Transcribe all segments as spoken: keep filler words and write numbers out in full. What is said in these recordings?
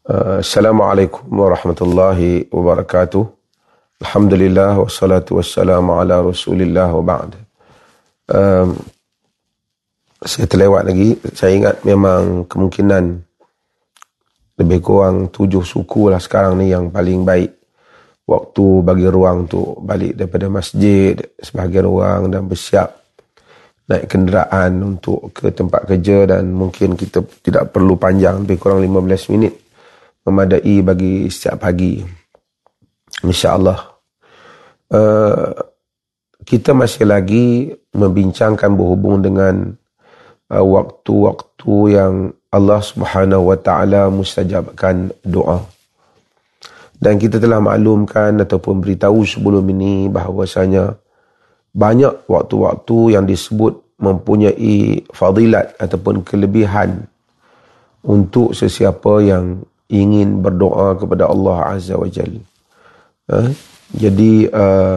Uh, Assalamualaikum warahmatullahi wabarakatuh. Alhamdulillah wassalatu wassalamu ala Rasulillah wa ba'd. Um, saya terlewat lagi. Saya ingat memang kemungkinan lebih kurang tujuh suku lah sekarang ni yang paling baik waktu bagi ruang tu balik daripada masjid, sebahagian orang dan bersiap naik kenderaan untuk ke tempat kerja, dan mungkin kita tidak perlu panjang, lebih kurang lima belas minit memadai bagi setiap pagi, insya-Allah. Uh, kita masih lagi membincangkan berhubung dengan uh, waktu-waktu yang Allah Subhanahu Wa Taala mustajabkan doa. Dan kita telah maklumkan ataupun beritahu sebelum ini bahawasanya banyak waktu-waktu yang disebut mempunyai fadilat ataupun kelebihan untuk sesiapa yang ingin berdoa kepada Allah Azza wa Jalla. Ha? Jadi uh,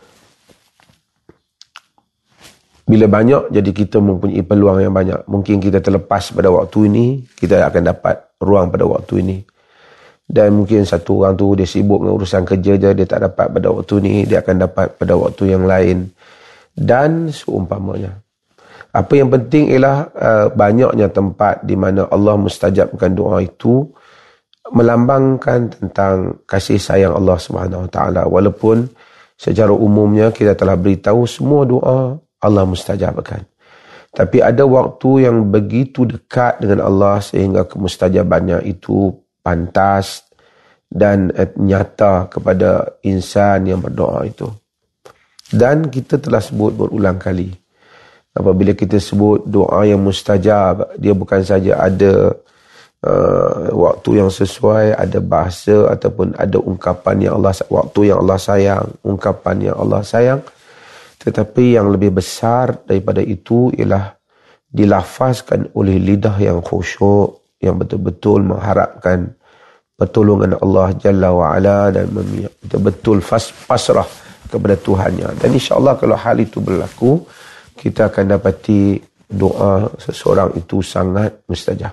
bila banyak, jadi kita mempunyai peluang yang banyak. Mungkin kita terlepas pada waktu ini, kita akan dapat ruang pada waktu ini. Dan mungkin satu orang tu dia sibuk dengan urusan kerja je, dia tak dapat pada waktu ini, dia akan dapat pada waktu yang lain. Dan seumpamanya. Apa yang penting ialah uh, banyaknya tempat di mana Allah mustajabkan doa itu melambangkan tentang kasih sayang Allah Subhanahu Wa Taala. Walaupun secara umumnya kita telah beritahu semua doa Allah mustajabkan, tapi ada waktu yang begitu dekat dengan Allah sehingga kemustajabannya itu pantas dan nyata kepada insan yang berdoa itu. Dan kita telah sebut berulang kali, apabila kita sebut doa yang mustajab, dia bukan saja ada Uh, waktu yang sesuai, ada bahasa ataupun ada ungkapan yang Allah, waktu yang Allah sayang, ungkapan yang Allah sayang, tetapi yang lebih besar daripada itu ialah dilafazkan oleh lidah yang khusyuk, yang betul-betul mengharapkan pertolongan Allah Jalla wa'ala dan betul-betul pasrah kepada Tuhannya. Dan insya-Allah kalau hal itu berlaku, kita akan dapati doa seseorang itu sangat mustajab.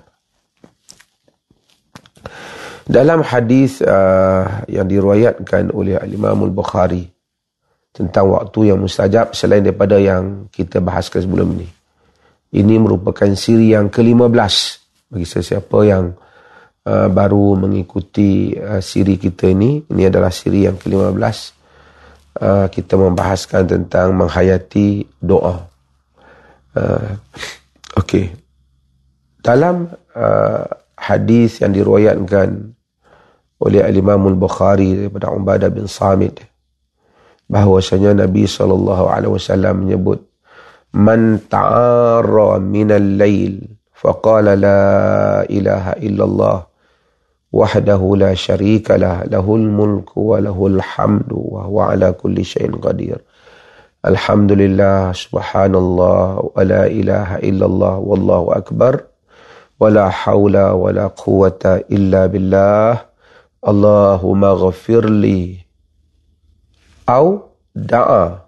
Dalam hadis uh, yang diriwayatkan oleh Al-Imam Al-Bukhari tentang waktu yang mustajab, selain daripada yang kita bahaskan sebelum ini, ini merupakan siri yang ke lima belas bagi sesiapa yang uh, baru mengikuti uh, siri kita ini. Ini adalah siri yang ke lima belas. Uh, kita membahaskan tentang menghayati doa. Uh, Okey. Dalam uh, hadis yang diriwayatkan oleh Al-Imam Al-Bukhari daripada Ubadah bin Samit, bahawasanya Nabi sallallahu alaihi wasallam menyebut, man ta'arra minal lail faqala la ilaha illallah wahdahu la syarika lah, lahul mulku wa lahul hamdu wa huwa ala kulli syai'in qadir, alhamdulillah subhanallah wa la ilaha illallah wallahu akbar wala hawla wala quwata illa billah, Allahumma ghafirli, au da'a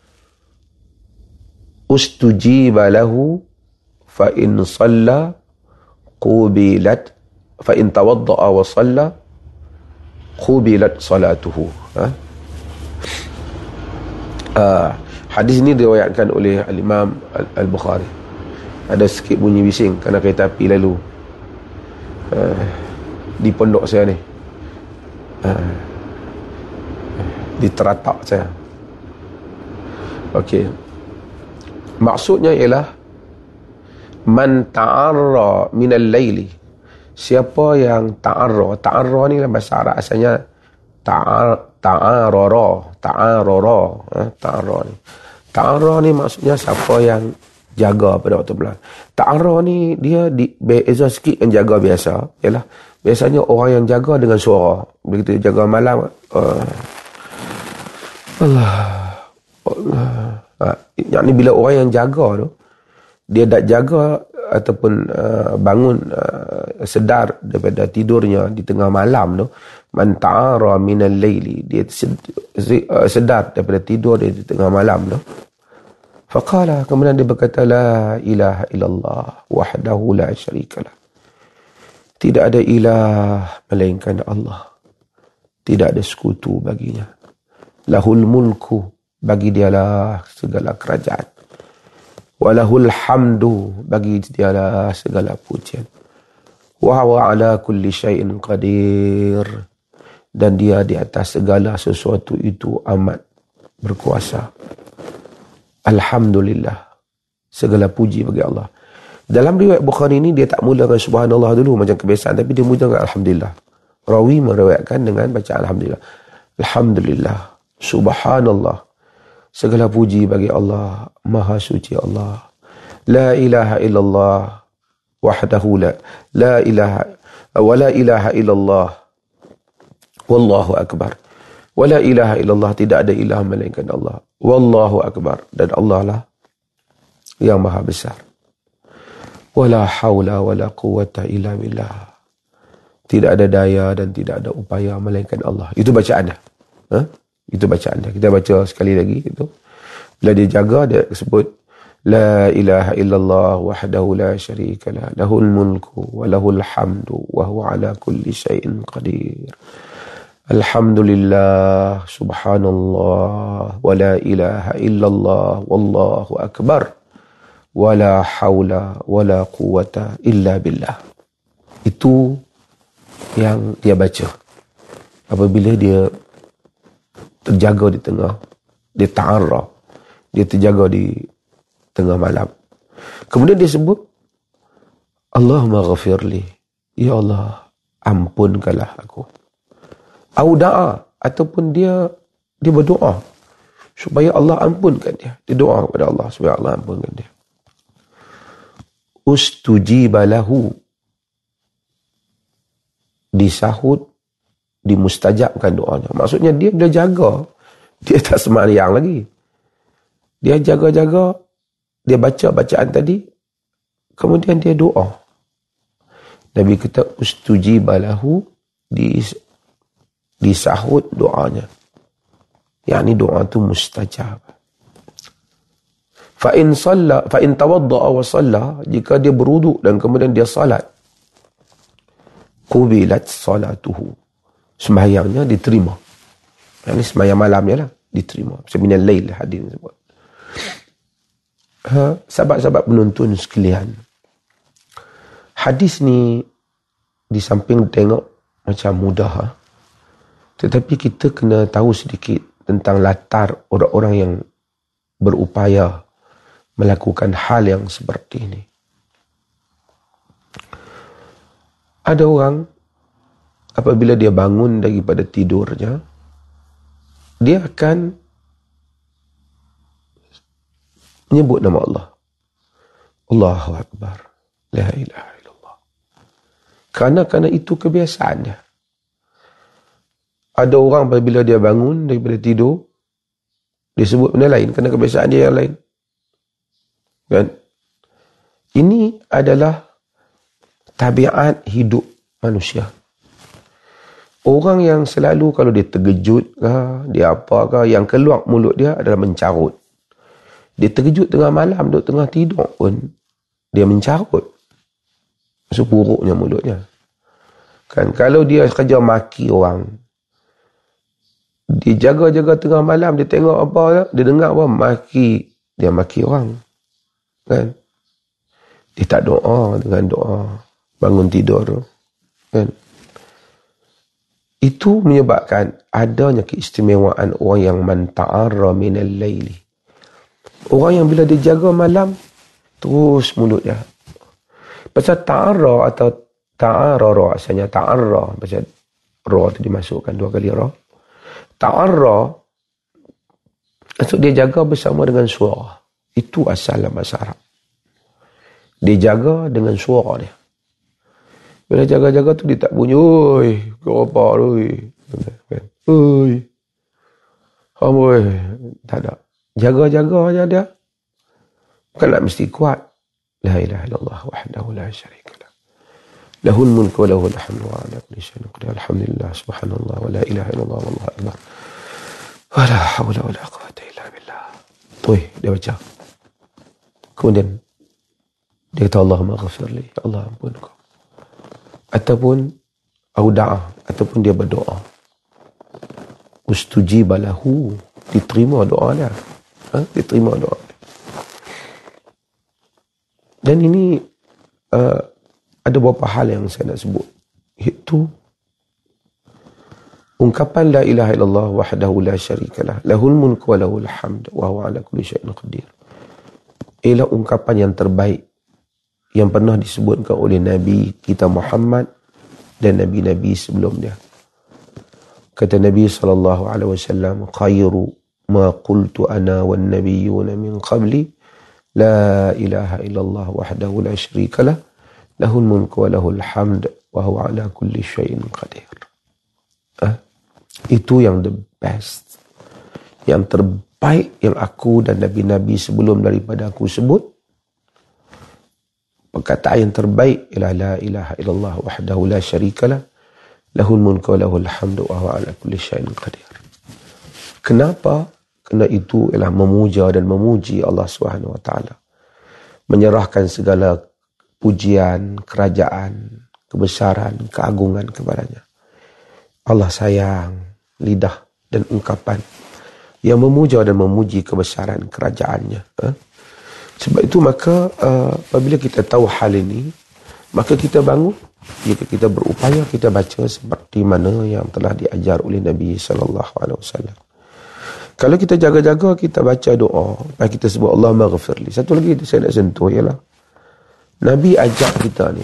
ustujiba lahu fa in salla qubilat, fa in tawadda'a wa salla qubilat salatuhu. Ha? Uh, hadis ini diriwayatkan oleh Al-Imam Al-Bukhari. Ada sikit bunyi bising kerana kereta api lalu uh, di pondok saya ni, uh, di teratak saya. Okey, maksudnya ialah man ta'arra minal laili, siapa yang ta'arra. Ta'arra ni dalam bahasa Arab asalnya ta'ar ta'arara ta'arara uh, ta'arra ni ta'arra ni maksudnya siapa yang jaga pada waktu malam. Ta'arra ni dia di, beza sikit dengan jaga biasa. Ialah biasanya orang yang jaga dengan suara. Begitu jaga malam, uh, Allah Allah. Ha, yang ni bila orang yang jaga tu, dia dah jaga ataupun uh, bangun uh, sedar daripada tidurnya di tengah malam tu, man ta'arra minal laili, dia sedar daripada tidur dia di tengah malam tu. Faqala, kemudian dia berkata, la ilaha illallah wahdahu la syarikalah, Tidak ada ilah melainkan Allah. Tidak ada sekutu baginya. Lahul mulku, bagi dialah segala kerajaan. Walahul hamdu, bagi dialah segala pujian. Wa huwa ala kulli syai'in qadir, dan dia di atas segala sesuatu itu amat berkuasa. Alhamdulillah, segala puji bagi Allah. Dalam riwayat Bukhari ini dia tak mula dengan subhanallah dulu macam kebiasaan, tapi dia mula dengan alhamdulillah. Rawi meriwayatkan dengan baca alhamdulillah. Alhamdulillah, subhanallah, segala puji bagi Allah, maha suci Allah. La ilaha illallah wahdahu la la ilaha wa la ilaha illallah wallahu akbar. Wa la ilaha illallah, tidak ada ilah melainkan Allah. Wallahu akbar, dan Allah lah yang maha besar. Wala haula wala quwwata illa billah, tidak ada daya dan tidak ada upaya melainkan Allah. Itu bacaan dia. Ha? Itu bacaan dia. Kita baca sekali lagi itu. Bila dia jaga, dia sebut la ilaha illallah wahdahu la syarika lah, lahul mulku wa lahul hamdu wa huwa ala kulli syai'in qadir. Alhamdulillah, subhanallah, wa la ilaha illallah, wallahu akbar, wa la hawla wa la quwwata illa billah. Itu yang dia baca apabila dia terjaga di tengah, dia ta'arra, dia terjaga di tengah malam. Kemudian dia sebut Allahumma ghafirli, ya Allah, ampunkanlah aku. Au da'a, ataupun dia dia berdoa supaya Allah ampunkan dia. Dia doa kepada Allah supaya Allah ampunkan dia. Ustujiba lahu, disahut, dimustajabkan doanya. Maksudnya dia bila jaga, dia tak sembahyang lagi. Dia jaga-jaga, dia baca bacaan tadi, kemudian dia doa. Nabi kata ustujiba lahu, dis, disahut doanya. Yakni doa tu mustajab. Fa in salla, fa in tawadda'a wa salla, jika dia berwuduk dan kemudian dia salat, qubilat salatuhu, sembahyangnya diterima. Ini sembahyang malamnya lah diterima. Seminal lail hadis sebut. Ha, sahabat-sahabat penuntun sekalian, hadis ni di samping tengok macam mudah, ha? Tetapi kita kena tahu sedikit tentang latar orang-orang yang berupaya melakukan hal yang seperti ini. Ada orang apabila dia bangun daripada tidurnya, dia akan menyebut nama Allah. Allahu Akbar, la ilaha illallah. Kerana kerana itu kebiasaan dia. Ada orang apabila dia bangun daripada tidur, dia sebut benda lain kerana kebiasaan dia yang lain. Kan? Ini adalah tabiat hidup manusia. Orang yang selalu kalau dia terkejut ke, dia apa ke, yang keluar mulut dia adalah mencarut. Dia terkejut tengah malam, duduk tengah tidur pun, dia mencarut. Sepuruknya mulutnya. Kan, kalau dia kerja maki orang, dia jaga-jaga tengah malam, dia tengok apa, dia dengar apa, maki, dia maki orang. Kan? Dia tak doa dengan doa bangun tidur tu. Kan? Itu menyebabkan adanya keistimewaan orang yang man ta'arra minal laili. Orang yang bila dia jaga malam, terus mulut dia. Pasal ta'arra atau ta'arra, asalnya ta'arra, pasal ra tu dimasukkan dua kali ra. Ta'arra, maksud dia jaga bersama dengan suara. Itu asal dalam bahasa Arab. Dia jaga dengan suara dia. Bila jaga-jaga tu dia tak bunyi, oi, kau apa tu? Oi. Amboi, tak ada. Jaga-jaga aja dia. Bukan nak mesti kuat. La ilaha illallah wahdahu la syarika lah. Lahul mulku wa lahul hamdu wa ala kulli syai'in qadir. Alhamdulillah, subhanallah, wa la ilaha illallah, wallahu akbar. Wa la hawla wa la quwwata illa billah. Tuh, dia baca. Kemudian dia kata Allahumma ghafirli, Allah ampun kau. ataupun auda'a, ataupun dia berdoa, ustujiba lahu, diterima doa dia. Ha? Diterima doa dia. Dan ini uh, ada beberapa hal yang saya nak sebut, iaitu ungkapan la ilaha illallah wahdahu la syarikalah lahul mulku wa lahul hamd wa huwa ala kulli syai'in qadir. Ialah ungkapan yang terbaik yang pernah disebutkan oleh Nabi kita Muhammad dan Nabi-Nabi sebelum dia. Kata Nabi sallallahu alaihi wasallam, khairu ma qultu ana wan nabiyyuna min qabli la ilaha illallah wahdahu la syarikalah lahul mulku wa lahul hamd wa huwa ala kulli syai'in qadir. Ah, itu yang the best, yang terbaik yang aku dan Nabi-Nabi sebelum daripada aku sebut. Perkataan yang terbaik ialah la ilaha illallah wahdahu la syarikalah lahul mulku wa lahul hamdu wa huwa ala kulli syai'in qadir. Kenapa? Kerana itu ialah memuja dan memuji Allah Subhanahu wa taala. Menyerahkan segala pujian, kerajaan, kebesaran, keagungan kepadanya. Allah sayang lidah dan ungkapan yang memuja dan memuji kebesaran kerajaannya. Ha? Sebab itu maka uh, apabila kita tahu hal ini, maka kita bangun, jika kita berupaya kita baca seperti mana yang telah diajar oleh Nabi sallallahu alaihi wasallam. Kalau kita jaga-jaga, kita baca doa, dan kita sebut Allahumma ghafirli. Satu lagi saya nak sentuh ialah Nabi ajak kita ni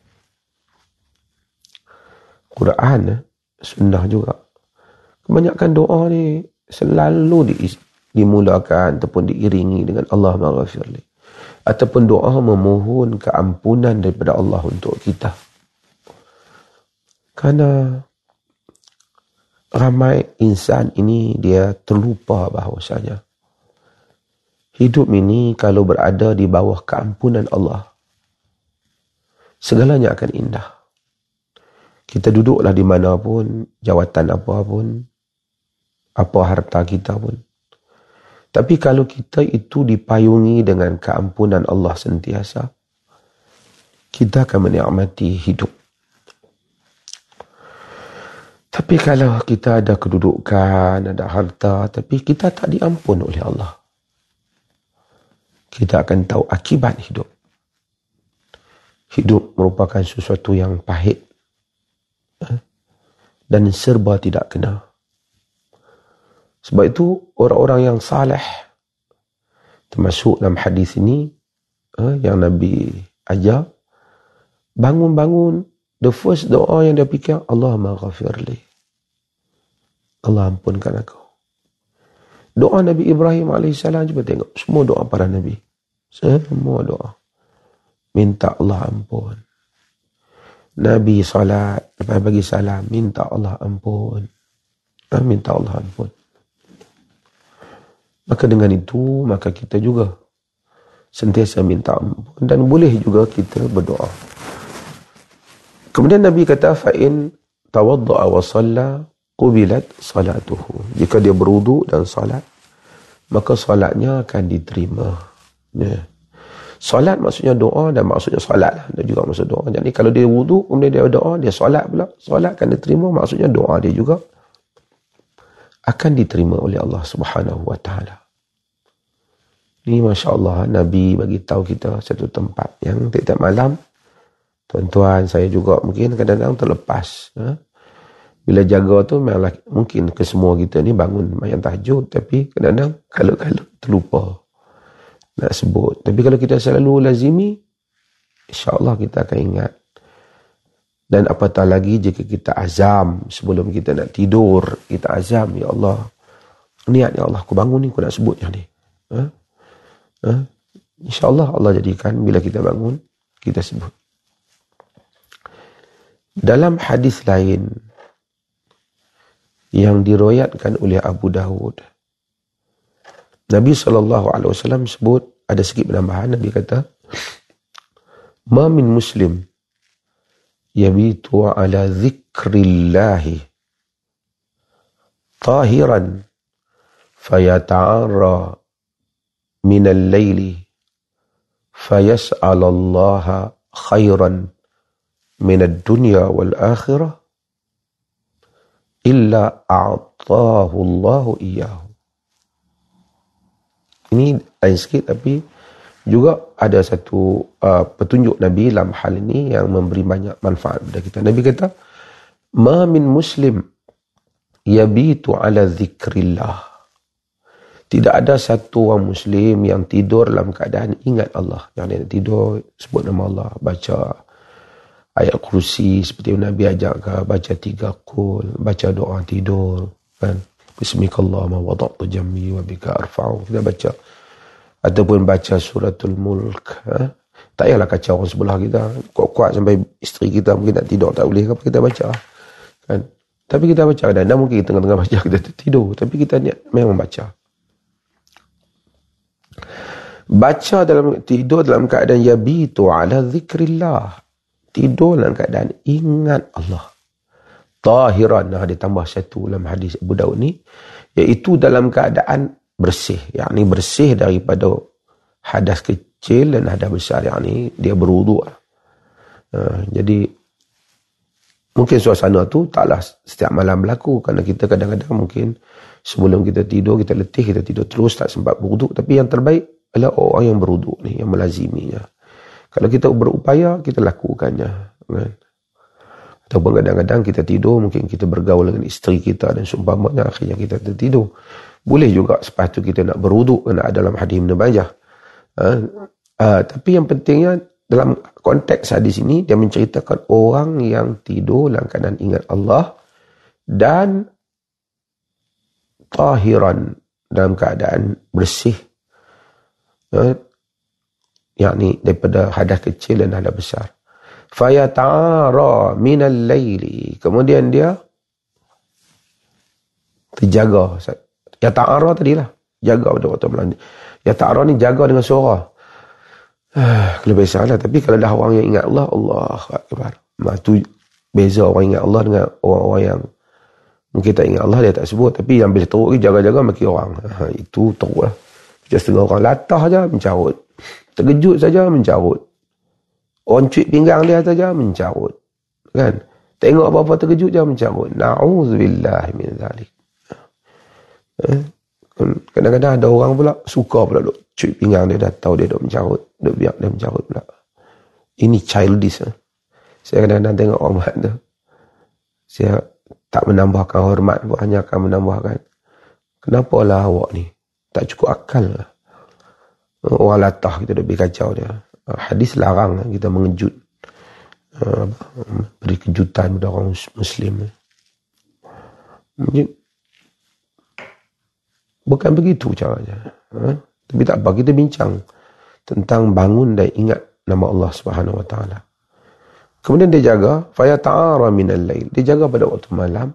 Quran, sunnah juga. Kebanyakan doa ni selalu di, dimulakan ataupun diiringi dengan Allahumma ghafirli, ataupun doa memohon keampunan daripada Allah untuk kita. Kerana ramai insan ini dia terlupa bahawasanya hidup ini kalau berada di bawah keampunan Allah, segalanya akan indah. Kita duduklah di mana pun, jawatan apa pun, apa harta kita pun. Tapi kalau kita itu dipayungi dengan keampunan Allah sentiasa, kita akan menikmati hidup. Tapi kalau kita ada kedudukan, ada harta, tapi kita tak diampun oleh Allah, kita akan tahu akibat hidup. Hidup merupakan sesuatu yang pahit dan serba tidak kena. Sebab itu orang-orang yang saleh, termasuk dalam hadis ini yang Nabi ajar, bangun-bangun, the first doa yang dia fikir, Allahumma ghafirli, Allah ampunkan aku. Doa Nabi Ibrahim alaihissalam, cuba tengok, semua doa para Nabi, semua doa minta Allah ampun. Nabi salat, lepas bagi salam, minta Allah ampun, minta Allah ampun. Maka dengan itu, maka kita juga sentiasa minta ampun, dan boleh juga kita berdoa. Kemudian Nabi kata, fa'in tawadda'a wa salla qubilat salatuhu. Jika dia berwuduk dan salat, maka salatnya akan diterima. Ya. Salat maksudnya doa, dan maksudnya salat lah. Dia juga maksud doa. Jadi kalau dia wuduk, kemudian dia doa, dia salat pula, salat akan diterima, maksudnya doa dia juga akan diterima oleh Allah Subhanahu wa taala. Ini masya-Allah, Nabi bagi tahu kita satu tempat yang tiap-tiap malam, tuan-tuan, saya juga mungkin kadang-kadang terlepas. Ha? Bila jaga tu memanglah mungkin ke semua kita ni bangun mayan tahajud, tapi kadang-kadang kalau-kalau terlupa nak sebut. Tapi kalau kita selalu lazimi, insya-Allah kita akan ingat. Dan apatah lagi jika kita azam sebelum kita nak tidur, kita azam, ya Allah, niat ya Allah, aku bangun ni, aku nak sebut yang ni. Ha? Ha? InsyaAllah Allah jadikan bila kita bangun, kita sebut. Dalam hadis lain yang diriwayatkan oleh Abu Dawud, Nabi sallallahu alaihi wasallam sebut, ada sikit penambahan, Nabi kata, ma min muslim yabitu ala zikrillahi tahiran fayata'arra minal layli fayas'alallaha khairan minad dunya wal akhirah illa a'tahu Allahu iyyahu. Ini lain sikit, tapi juga ada satu uh, petunjuk Nabi dalam hal ini yang memberi banyak manfaat kepada kita. Nabi kata, ma min muslim yabitu ala zikrillah. Tidak ada satu orang muslim yang tidur dalam keadaan ingat Allah. Yang dia tidur, sebut nama Allah, baca ayat kursi seperti yang Nabi ajak ke, baca tiga qul, baca doa tidur, kan? Bismikallahumma wada'tu jambi wa bika arfa'u. Kita baca. Ataupun baca suratul mulk. Ha? Tak payahlah kacau orang sebelah kita. Kuat-kuat sampai isteri kita mungkin nak tidur tak boleh. Apa kita baca? Kan? Tapi kita baca. Dan mungkin tengah-tengah baca kita tidur. Tapi kita niat memang baca. Baca dalam tidur dalam keadaan yabitu ala zikrillah. Tidur dalam keadaan ingat Allah. Tahiran. Nah, dia tambah satu dalam hadis Abu Daud ni. Iaitu dalam keadaan bersih, yakni bersih daripada hadas kecil dan hadas besar, yakni dia berwuduk. Uh, jadi mungkin suasana tu taklah setiap malam berlaku, kerana kita kadang-kadang mungkin sebelum kita tidur kita letih, kita tidur terus tak sempat berwuduk. Tapi yang terbaik adalah orang yang berwuduk ni, yang melaziminya. Kalau kita berupaya, kita lakukannya, kan? Ataupun kadang-kadang kita tidur, mungkin kita bergaul dengan isteri kita dan seumpamanya, akhirnya kita tertidur. Boleh juga sepatut kita nak berwuduk, kena ada dalam hadis Ibn Majah. Ha? Uh, tapi yang pentingnya dalam konteks hadis ini, dia menceritakan orang yang tidur dalam keadaan ingat Allah dan tahiran, dalam keadaan bersih. Ha? Yakni daripada hadas kecil dan hadas besar. Fayata'ara minal layli. Kemudian dia terjaga. Ya ta'ara tadilah. Jaga pada waktu malam. Ya ta'ara ni jaga dengan suara. Kalau biasa lah. Tapi kalau dah orang yang ingat Allah, Allah Akbar. Nah, tu beza orang ingat Allah dengan orang-orang yang mungkin tak ingat Allah, dia tak sebut. Tapi yang bila teruk ni jaga-jaga maki orang. Ha, itu teruk lah. Macam setengah orang latah saja mencarut. Terkejut saja mencarut. Orang cuit pinggang dia saja mencarut. Kan? Tengok apa-apa terkejut je mencarut. Na'udzubillah min zalik. Eh? Kadang-kadang ada orang pula suka pula duk cuit pinggang dia, dah tahu dia duk mencarut, duk biar dia mencarut pula. Ini childish. Eh? Saya kadang-kadang tengok orang buat tu, saya tak menambahkan hormat pun, hanya akan menambahkan, kenapa lah awak ni tak cukup akal lah. Orang latah kita duk berkacau dia. Hadis larang kita mengejut, beri kejutan kepada orang Muslim. Bukan begitu caranya. Ha? Tapi tak apa, kita bincang tentang bangun dan ingat nama Allah Subhanahu Wa Taala. Kemudian dia jaga, fayata'ara minal lail. Dia jaga pada waktu malam.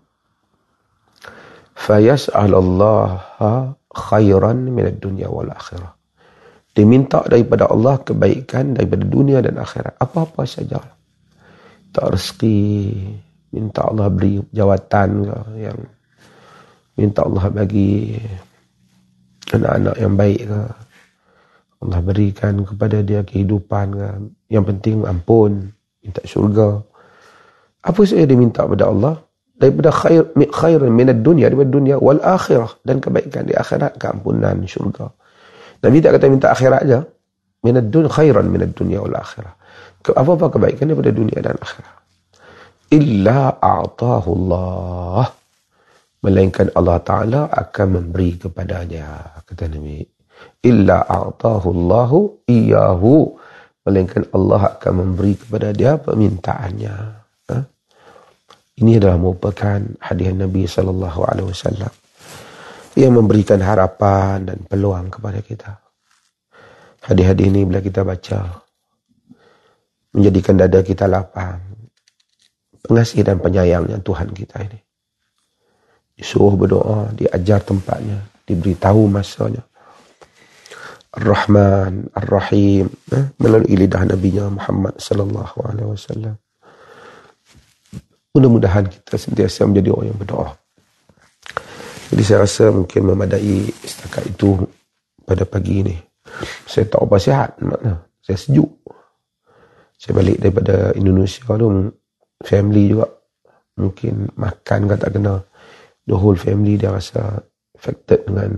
Fayas'alallaha khairan minad dunya wal akhirah. Dia minta daripada Allah kebaikan daripada dunia dan akhirat. Apa-apa saja. Tak rezeki, minta Allah beri jawatan ke, yang minta Allah bagi anak-anak yang baik ke, Allah berikan kepada dia kehidupan ke, yang penting ampun, minta syurga. Apa saja dia minta kepada Allah daripada khair khair minad dunya, daripada dunia wal akhirah, dan kebaikan di akhirat, keampunan, syurga. Nabi tak kata minta akhirat aja, minad dunya khairan minad dunya wal akhirah. Apa-apa kebaikan daripada dunia dan akhirat. Illa a'tahu Allah, melainkan Allah Ta'ala akan memberi kepadanya, kata Nabi. Illa a'tahu Allahu iyahu, melainkan Allah akan memberi kepada dia permintaannya. Ha? Ini adalah merupakan hadis Nabi sallallahu alaihi wasallam yang memberikan harapan dan peluang kepada kita. Hadis-hadis ini bila kita baca, menjadikan dada kita lapang. Pengasih dan penyayangnya Tuhan kita ini. Disuruh berdoa, diajar tempatnya, diberitahu masanya. Ar-Rahman, Ar-Rahim, eh, melalui lidah Nabi-Nya Muhammad sallallahu alaihi wasallam. Mudah-mudahan kita sentiasa menjadi orang yang berdoa. Jadi saya rasa mungkin memadai setakat itu pada pagi ini. Saya tak apa sihat, makna saya sejuk. Saya balik daripada Indonesia tu, family juga mungkin makan kan tak kena, the whole family dia rasa affected dengan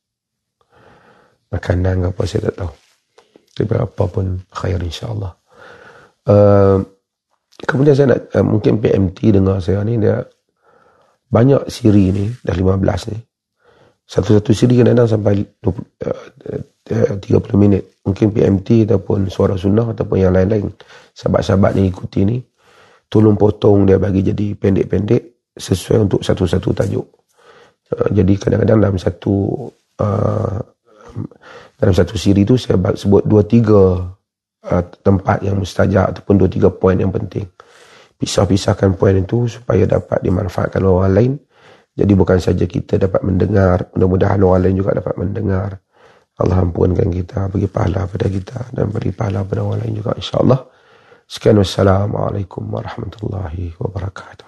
makanan ke apa, saya tak tahu. Tapi apa pun khair insyaAllah. Uh, kemudian saya nak, uh, mungkin P M T dengar saya ni, dia banyak siri ni, dah lima belas ni. Satu-satu siri kadang-kadang sampai dua puluh, uh, tiga puluh minit. Mungkin P M T ataupun suara sunnah ataupun yang lain-lain. Sahabat-sahabat ni ikuti ni, tolong potong dia bagi jadi pendek-pendek sesuai untuk satu-satu tajuk. Uh, jadi kadang-kadang dalam satu uh, dalam satu siri tu saya sebut dua tiga uh, tempat yang mustajab ataupun dua tiga poin yang penting. Pisah-pisahkan poin itu supaya dapat dimanfaatkan orang lain. Jadi bukan saja kita dapat mendengar, mudah-mudahan orang lain juga dapat mendengar. Allah ampunkan kita, bagi pahala pada kita dan beri pahala pada orang lain juga insya-Allah. Sekian, wassalamualaikum warahmatullahi wabarakatuh.